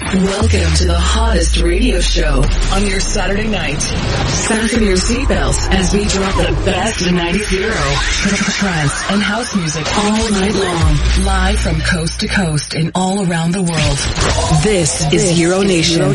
Welcome to the hottest radio show on your Saturday night. Fasten your seatbelts as we drop the best of 90s trance and house music all night long. Live from coast to coast and all around the world. This is Euro Nation.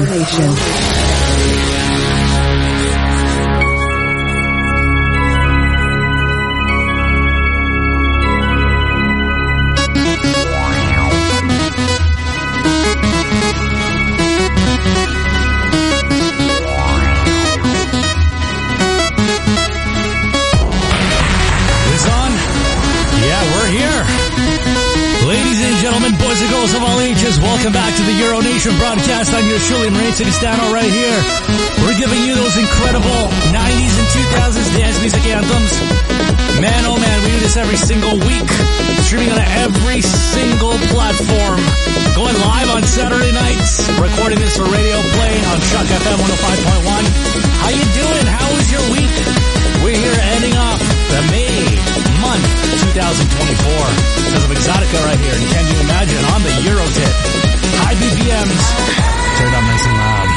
Welcome back to the Euro Nation broadcast. I'm yours truly, Marine Cistano, right here. We're giving you those incredible 90s and 2000s dance music anthems. Man, oh man, we do this every single week. Streaming on every single platform. Going live on Saturday nights. Recording this for radio play on Shock FM 105.1. How you doing? How was your week? We're here ending off the May month 2024. Because of Exotica right here. And can you imagine on the Euro tip? High BPMs. Turn it up nice and loud.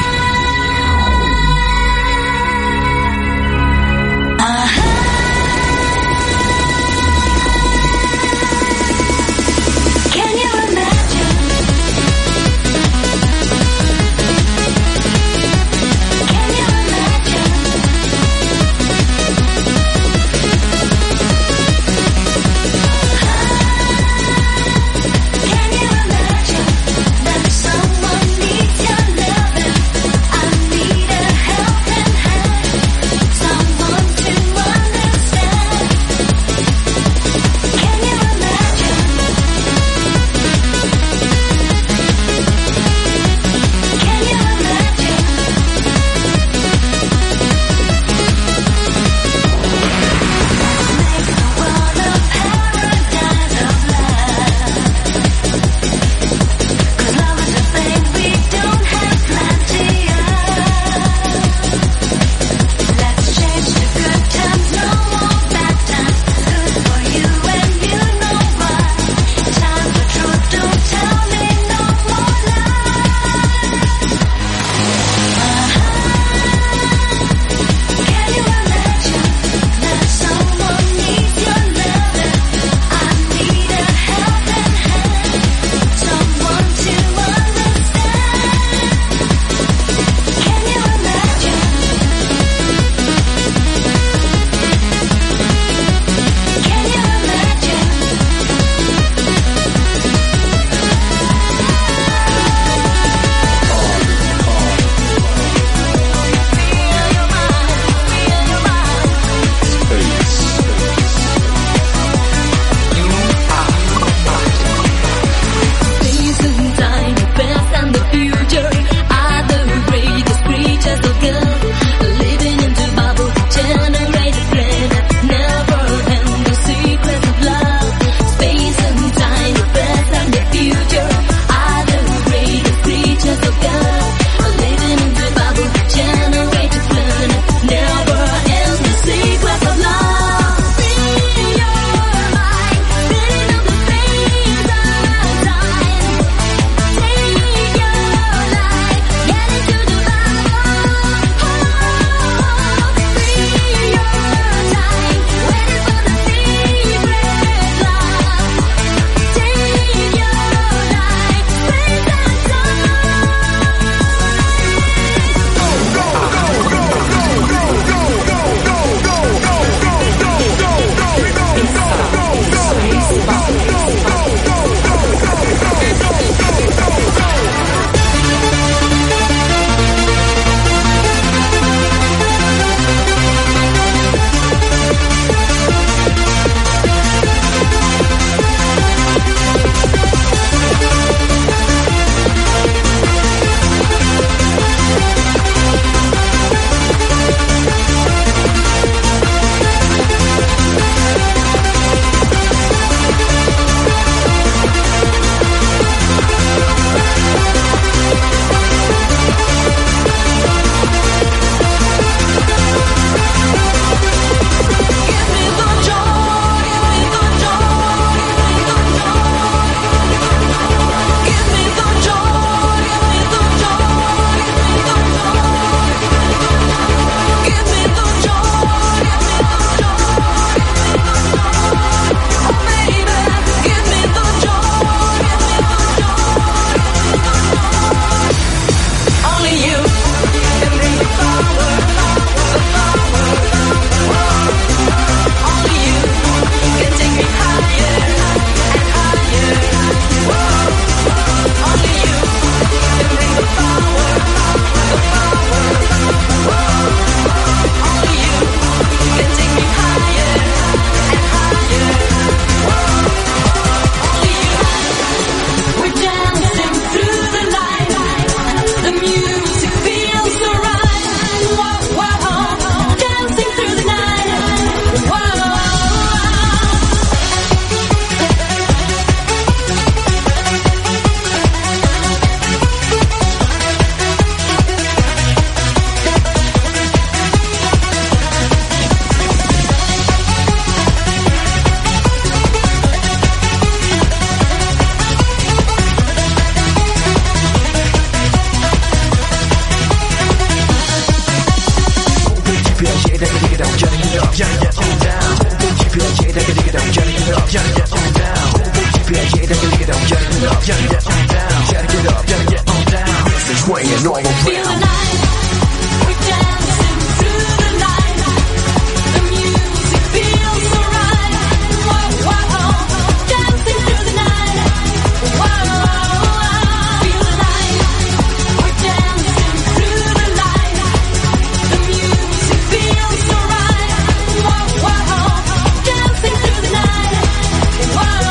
Can you imagine? Can you imagine? Can you imagine? know I gon' Feel the drown. night, we're dancing through the night. The music feels so right. Whoa, whoa, dancing through the night. Whoa, feel the night, we're dancing through the night. The music feels so right. Whoa, whoa, dancing through the night. Whoa.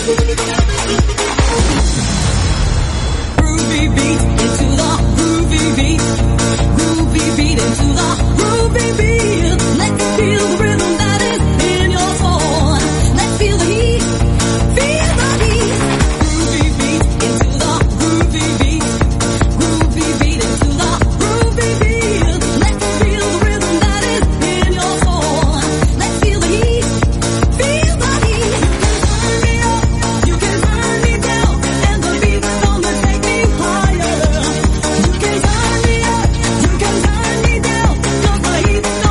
Don't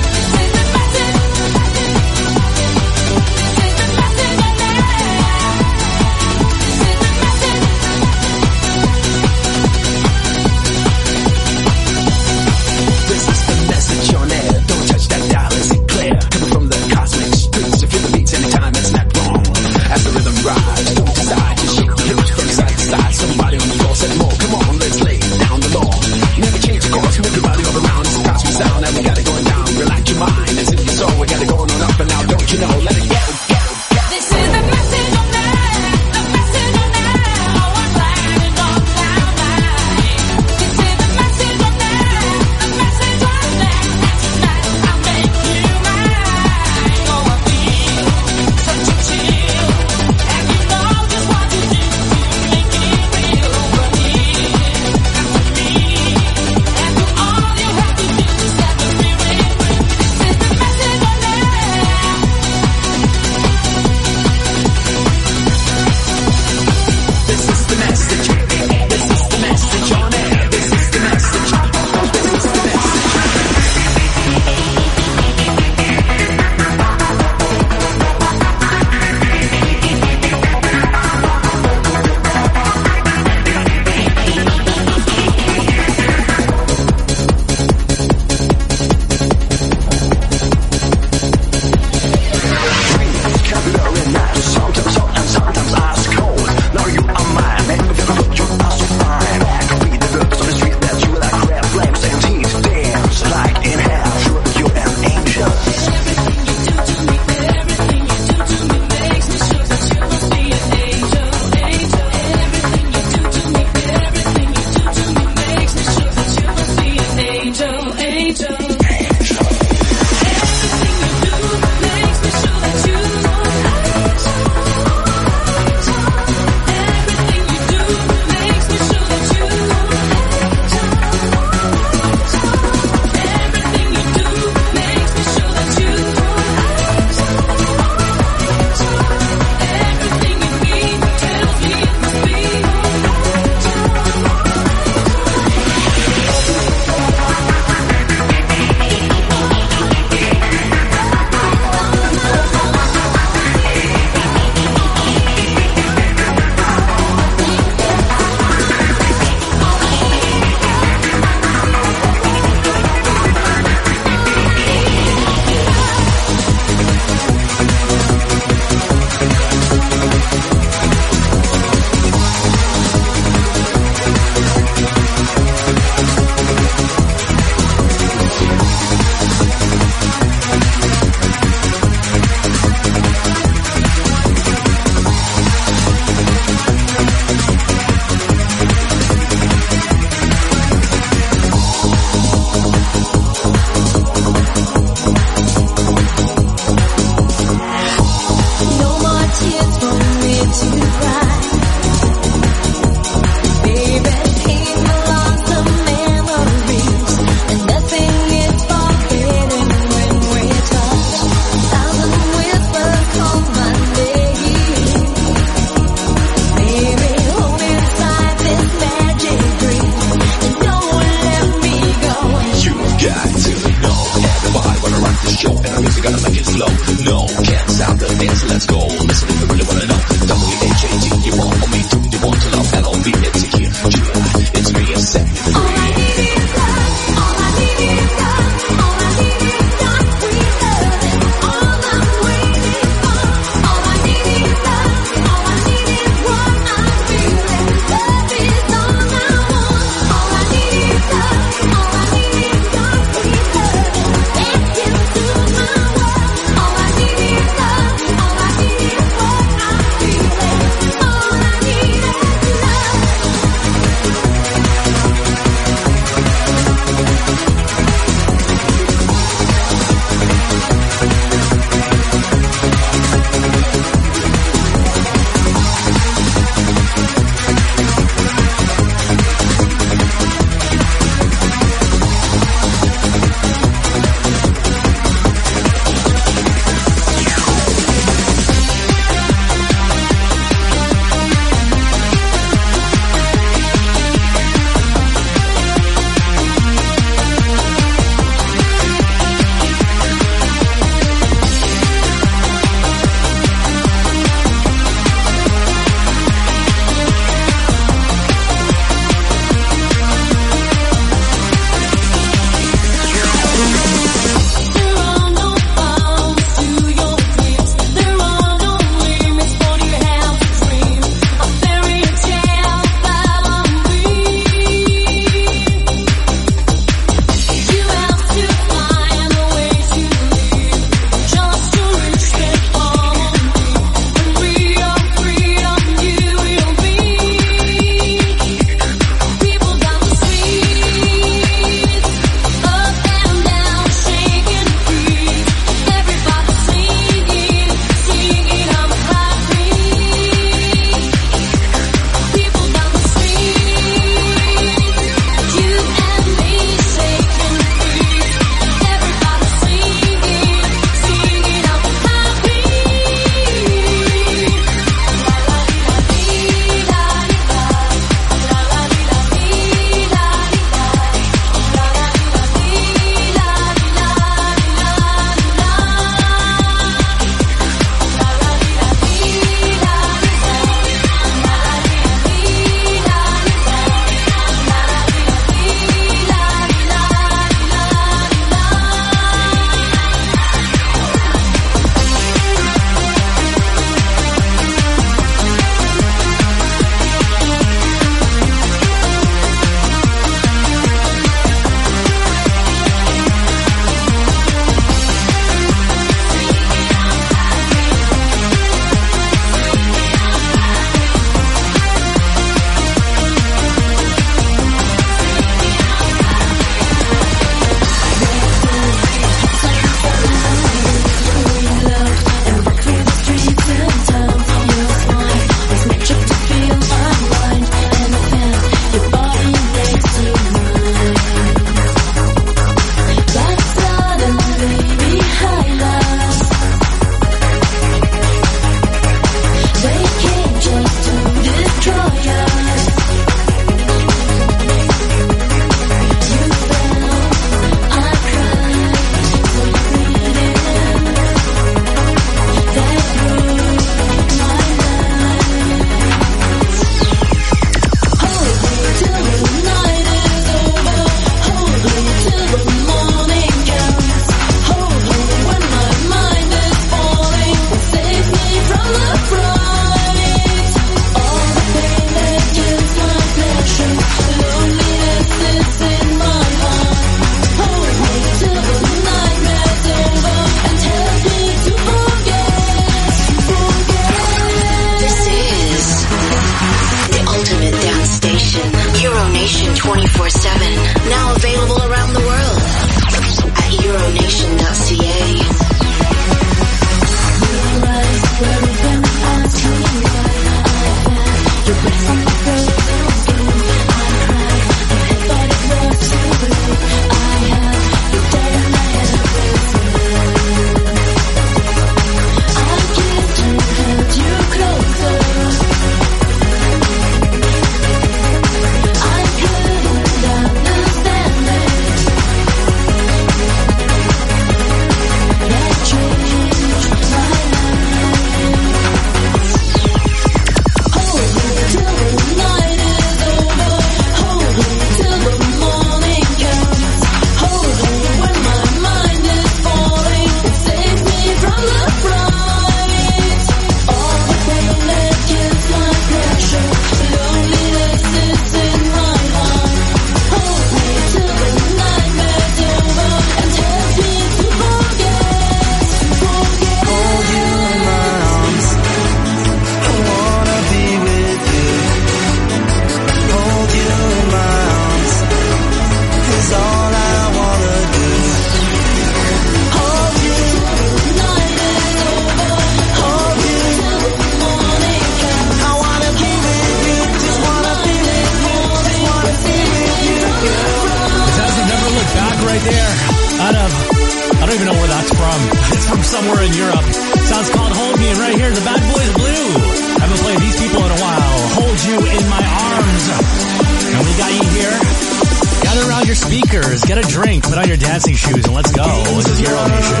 I don't even know where that's from. It's from somewhere in Europe. Sounds called Hold Me, and right here, the Bad Boys Blue. I haven't played these people in a while. Hold You in My Arms. And we got you here. Gather around your speakers, get a drink, put on your dancing shoes, and let's go. This is Hero Nation.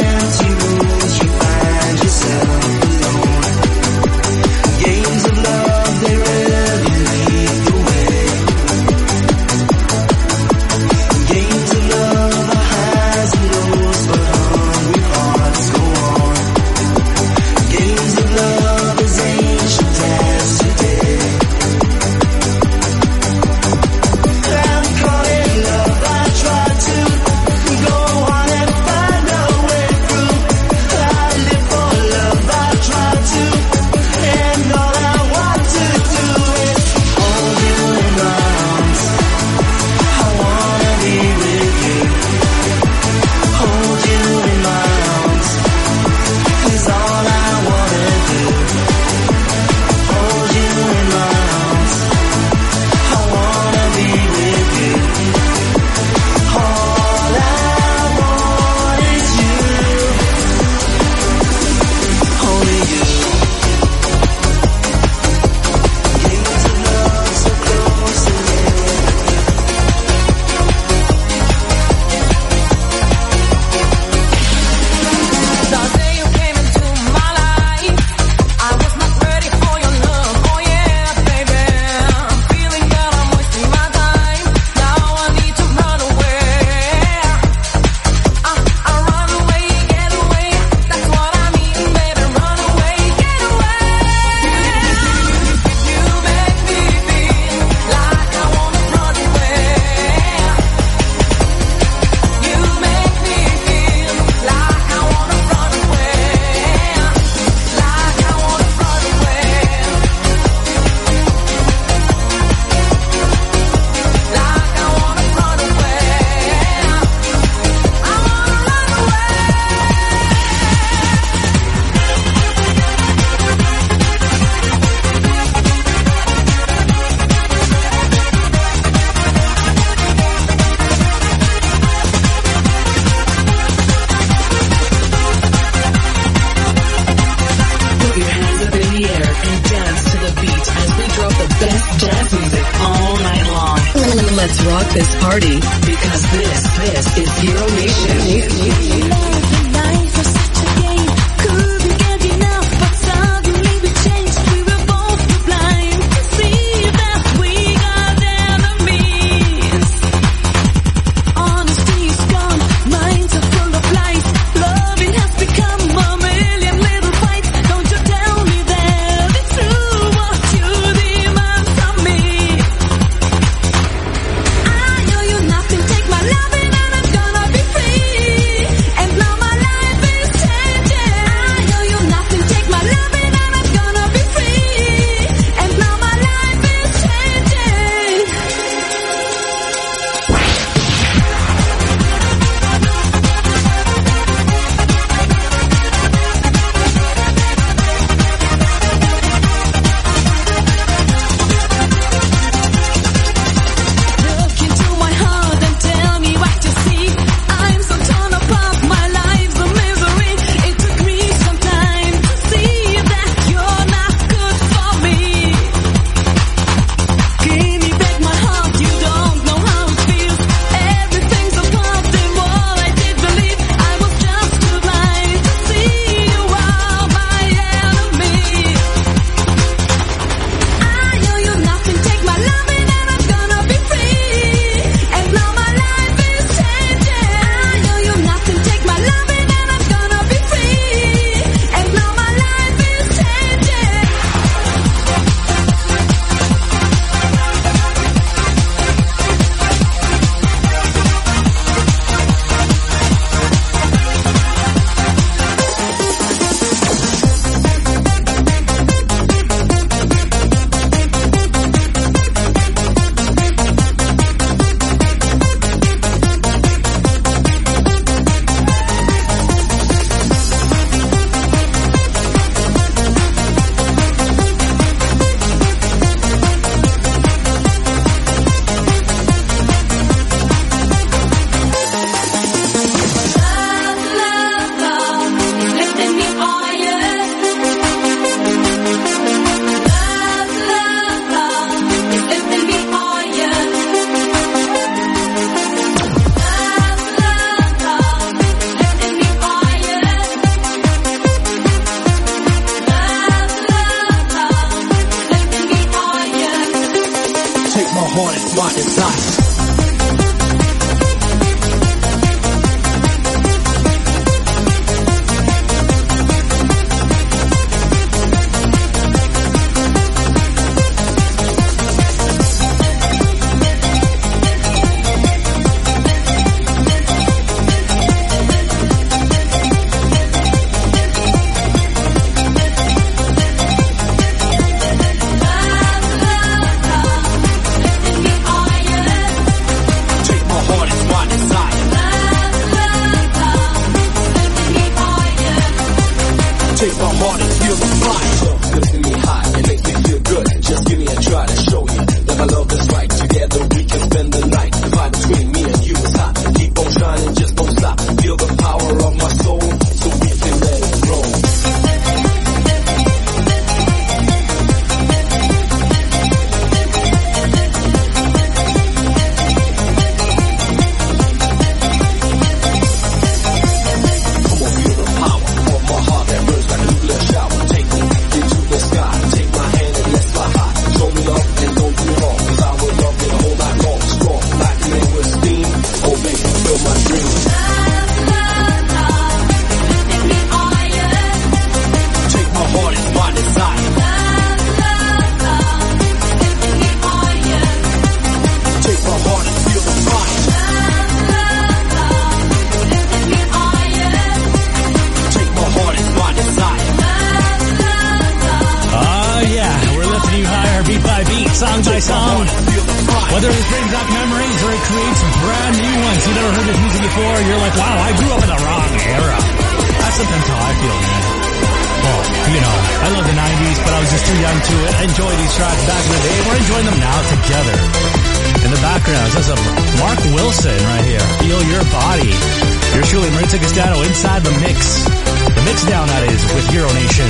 Games of love, they rarely lead the way. Games of love are highs and lows, but hungry hearts go on. Games of love as ancient as today. I'm calling love, I try to go on and find a way through. I live for love, I try to, and all I want to do is hold you in my arms. I wanna be with you. Hold you in my arms is all I wanna do. Hold you in my arms. I wanna be with you. All I want is you. Only you. Games of love so close and near. The day you came into my life, I was not ready for your love. Oh yeah, baby, I'm feeling that I'm wasting my time. Now I need to run away. I run away, get away. That's what I mean, baby. Run away, get away. You make me feel like I wanna run away. You make me feel like I wanna run away. Like I wanna run away. Like I wanna run away. I wanna run Put your hands up in the air and dance to the beat as we drop the best dance music all night long. Let's rock this party because this is Hero Nation. Life was such a game, couldn't get enough, but suddenly we changed. We were both too blind to see that we got enemies. Honesty is gone, minds are full of lies. Loving has become a million little fights. Don't you tell me that it's true what you demand from me. I owe you nothing, take my loving and I'm gonna be free. And now my is my desire. Take my heart and feel the fire. Lifting me high, it makes me feel good. Just give me a try to show you that my love is right. Together we can spend the night. The vibe between me and you is hot. Keep on shining, just don't stop. Feel the power of my soul, so we can let it roll. Come on, feel the power of my heart that burns like a nuclear shower. Take me into the sky, take my hand and let's fly high. Show me love and don't do wrong, 'cause I will love it a whole lot long. Strong, like an air with steam. Oh, make me feel my dreams. Take my heart, it's my desire. Take my heart and feel the fire. Take my heart, it's my desire. Oh yeah, we're lifting you higher beat by beat, song by song. Feel the fire. Whether it brings back memories or it creates brand new ones. You've never heard this music before, you're like, wow, I grew up in the wrong era. That's sometimes how I feel, man. Well, you know, I love the 90s, but I was just too young to enjoy these tracks back in the day. We're enjoying them now together. In the background, there's a Mark Wilson right here. Feel Your Body. You're surely Marita Castano inside the mix. The mix down, that is, with Euro Nation.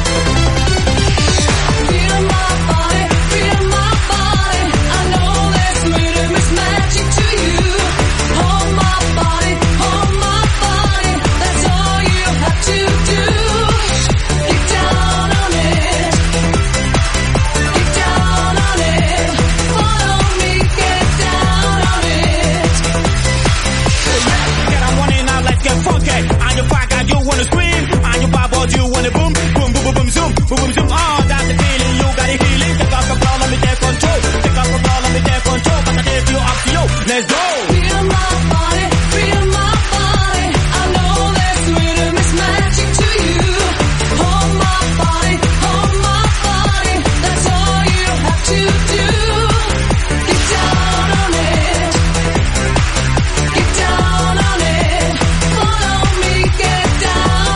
Feel my body, feel my body. I know this rhythm is magic to you. Hold my body, that's all you have to do. Get down on it, get down on it. Follow me, get down on it. Get on one and now let's get funky. On your back, and you wanna scream. On your bubble, you wanna boom, boom, boom, boom, boom, zoom, boom, boom, zoom. Oh, that's the feeling, you got a feeling. Take off the ball, let me take control. Take off the ball, let me take control. But I take you up to you. Let's go. Feel my body, feel my body. I know this rhythm is magic to you. Hold my body, that's all you have to do. Get down on it, get down on it. Follow me, get down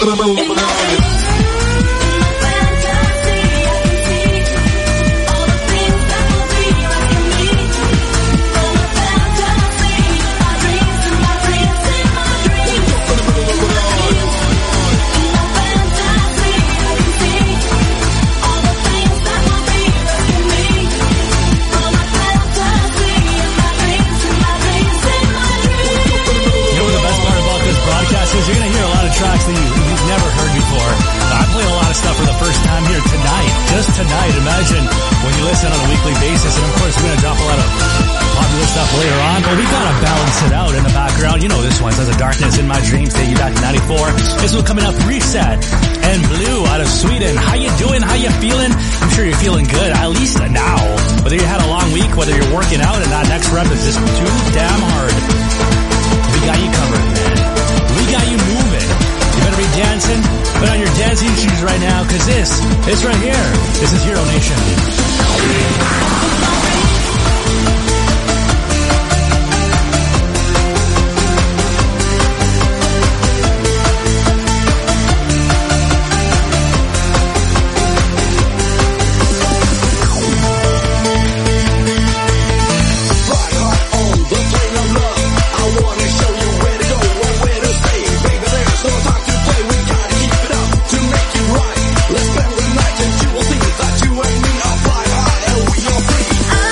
You're going to hear a lot of tracks that you've never heard before. I play a lot of stuff for the first time here tonight. Just tonight. Imagine when you listen on a weekly basis. And of course, we're going to drop a lot of popular stuff later on. But we got to balance it out in the background. You know this one. Says a Darkness in My Dreams. Take you back to 94. This one coming up, Reset and Blue out of Sweden. How you doing? How you feeling? I'm sure you're feeling good. At least now. Whether you had a long week, whether you're working out, and that next rep is just too damn hard. We got you covered, man. We got you moving. You better be dancing. Put on your dancing shoes right now, because this right here, this is Hero Nation. I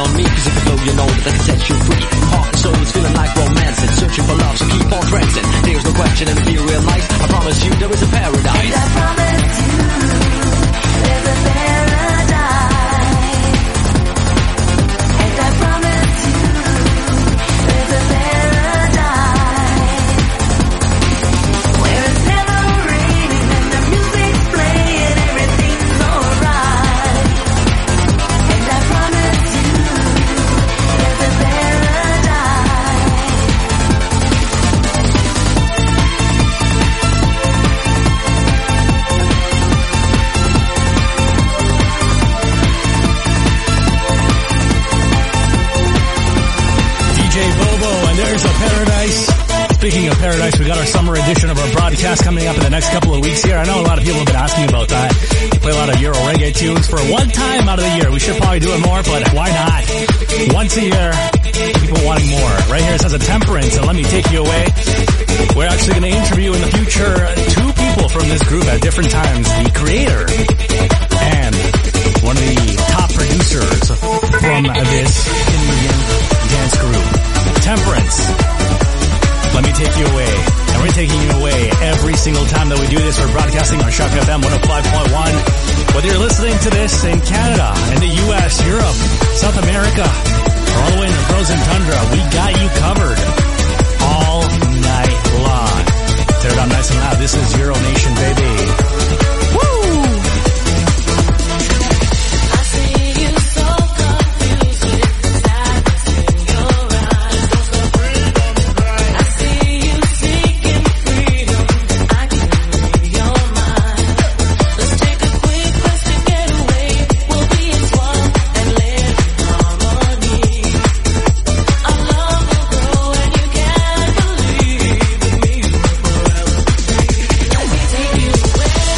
on me, cause if you go, you know that I can set you free. Heart and soul is feeling like romance and searching for love, so keep on prancing. There's no question, and if you realize, I promise you there is a paradise. And I promise you, there's a paradise. And I promise you, there's a paradise. Where it's never raining and the music's playing, everything's alright. And I promise you, there's a paradise. DJ Bobo, and there's a paradise. Speaking of paradise, we got our summer edition of our broadcast coming up in the next couple of weeks here. I know a lot of people have been asking about that. We play a lot of Euro reggae tunes for one time out of the year. We should probably do it more, but why not? Once a year, people wanting more. Right here it says a Temperance, and let me take you away. We're actually going to interview in the future two people from this group at different times. The creator and one of the top producers from this Indian dance group. Temperance. Let me take you away. And we're taking you away every single time that we do this. We're broadcasting on Shock FM 105.1. Whether you're listening to this in Canada, in the US, Europe, South America, or all the way in the frozen tundra, we got you covered all night long. Tear it up nice and loud. This is Euro Nation, baby. Woo! I see you so confused with sadness in your eyes. I see you seeking freedom. I can read your mind. Let's take a quick rest to get away. We'll be as one and live in harmony. Our love will grow and you can't believe in me forever. Let me take you away.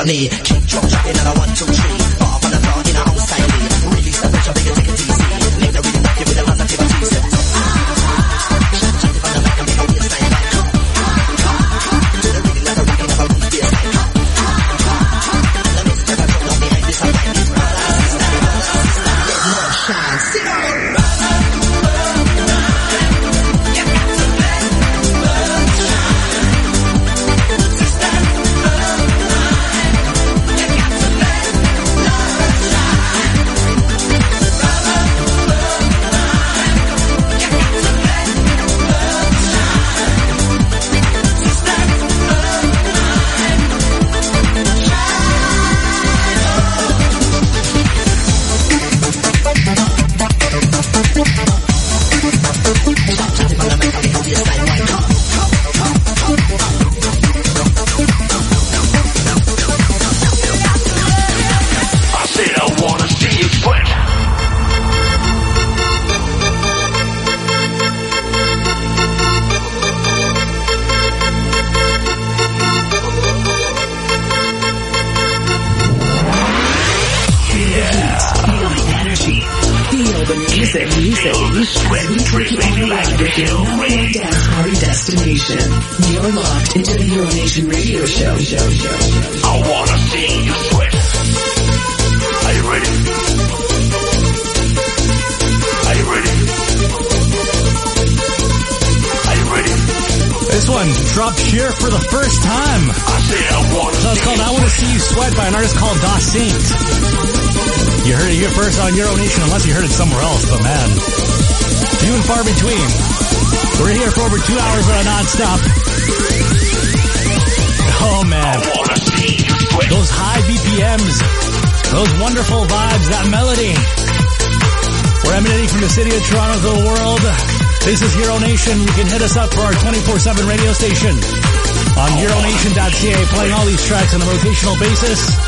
knee. Kick, drop, jumping on a 1, 2, 3. Bar on the floor in our own style. Release the pressure, make it take it easy. Make the rhythm rock you with a lot of activities. Jump on the mic and make a waistline right. To the rhythm like a rocking of a roof beer. The mix never come on behind this. I'm finding brother, sister, let love shine. Sing on. Destination. You're locked into the Euronation Radio Show. I wanna see you sweat. Are you ready? Are you ready? Are you ready? This one dropped here for the first time. I said I wanna So it's called I Wanna See You Sweat by an artist called Da Saint. You heard it here first on Euronation, unless you heard it somewhere else, but man, few and far between. We're here for over 2 hours non-stop. Oh man, those high BPMs, those wonderful vibes, that melody. We're emanating from the city of Toronto to the world. This is Euronation. You can hit us up for our 24/7 radio station on Euronation.ca, playing all these tracks on a rotational basis.